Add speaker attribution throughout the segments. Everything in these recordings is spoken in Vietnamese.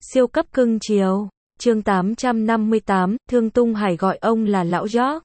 Speaker 1: Siêu cấp cưng chiều. Chương 858, Thương Tung Hải gọi ông là lão George.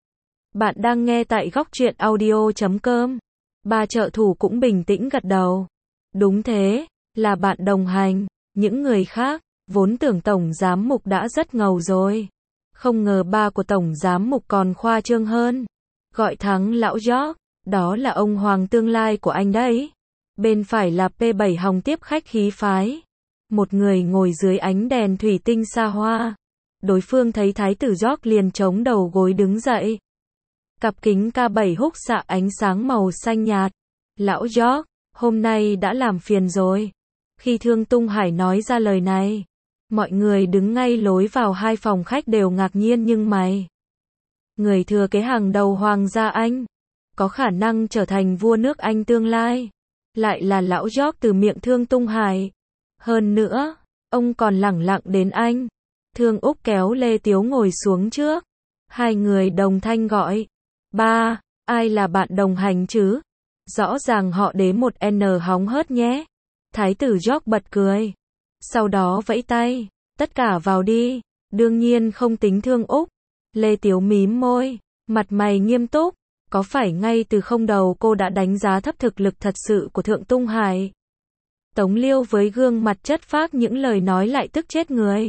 Speaker 1: Bạn đang nghe tại góc truyện audio.com. Ba trợ thủ cũng bình tĩnh gật đầu. Đúng thế, là bạn đồng hành. Những người khác, vốn tưởng Tổng Giám Mục đã rất ngầu rồi. Không ngờ ba của Tổng Giám Mục còn khoa trương hơn. Gọi thẳng lão George, đó là ông Hoàng tương lai của anh đấy. Bên phải là P7 Hồng tiếp khách khí phái. Một người ngồi dưới ánh đèn thủy tinh xa hoa. Đối phương thấy Thái tử George liền chống đầu gối đứng dậy. Cặp kính K7 húc xạ ánh sáng màu xanh nhạt. Lão George, hôm nay đã làm phiền rồi. Khi Thương Tung Hải nói ra lời này, mọi người đứng ngay lối vào hai phòng khách đều ngạc nhiên nhưng mày. Người thừa kế hàng đầu Hoàng gia Anh, có khả năng trở thành vua nước Anh tương lai, lại là lão George từ miệng Thương Tung Hải. Hơn nữa, ông còn lẳng lặng đến Anh. Thương Úc kéo Lê Tiếu ngồi xuống trước. Hai người đồng thanh gọi. Ba, ai là bạn đồng hành chứ? Rõ ràng họ đế một N hóng hớt nhé. Thái tử George bật cười. Sau đó vẫy tay. Tất cả vào đi. Đương nhiên không tính Thương Úc. Lê Tiếu mím môi. Mặt mày nghiêm túc. Có phải ngay từ không đầu cô đã đánh giá thấp thực lực thật sự của Thượng Tung Hải? Tống Liêu với gương mặt chất phác những lời nói lại tức chết người.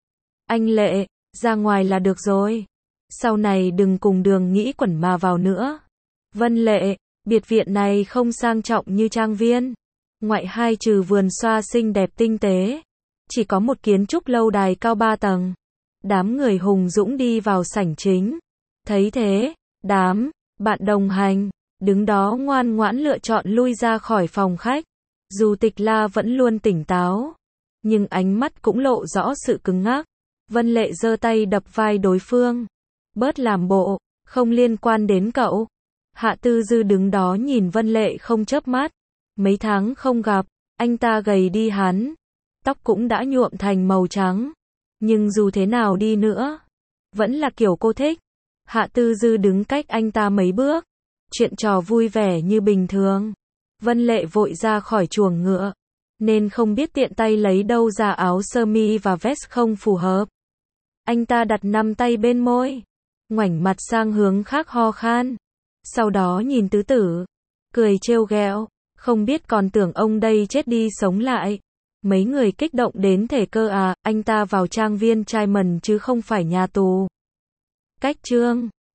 Speaker 1: Anh Lệ, ra ngoài là được rồi. Sau này đừng cùng Đường nghĩ quẩn mà vào nữa. Vân Lệ, biệt viện này không sang trọng như trang viên. Ngoại hai trừ vườn xoa xinh đẹp tinh tế. Chỉ có một kiến trúc lâu đài cao 3 tầng. Đám người hùng dũng đi vào sảnh chính. Thấy thế, đám bạn đồng hành đứng đó ngoan ngoãn lựa chọn lui ra khỏi phòng khách. Dù Tịch La vẫn luôn tỉnh táo, nhưng ánh mắt cũng lộ rõ sự cứng ngắc. Vân Lệ giơ tay đập vai đối phương. Bớt làm bộ, không liên quan đến cậu. Hạ Tư Dư đứng đó nhìn Vân Lệ không chớp mắt. Mấy tháng không gặp, anh ta gầy đi hắn. Tóc cũng đã nhuộm thành màu trắng. Nhưng dù thế nào đi nữa, vẫn là kiểu cô thích. Hạ Tư Dư đứng cách anh ta mấy bước. Chuyện trò vui vẻ như bình thường. Vân Lệ vội ra khỏi chuồng ngựa, nên không biết tiện tay lấy đâu ra áo sơ mi và vest không phù hợp. Anh ta đặt 5 tay bên môi, ngoảnh mặt sang hướng khác ho khan. Sau đó nhìn tứ tử, cười trêu ghẹo, không biết còn tưởng ông đây chết đi sống lại. Mấy người kích động đến thể cơ à, anh ta vào trang viên Trai Mần chứ không phải nhà tù. Cách chương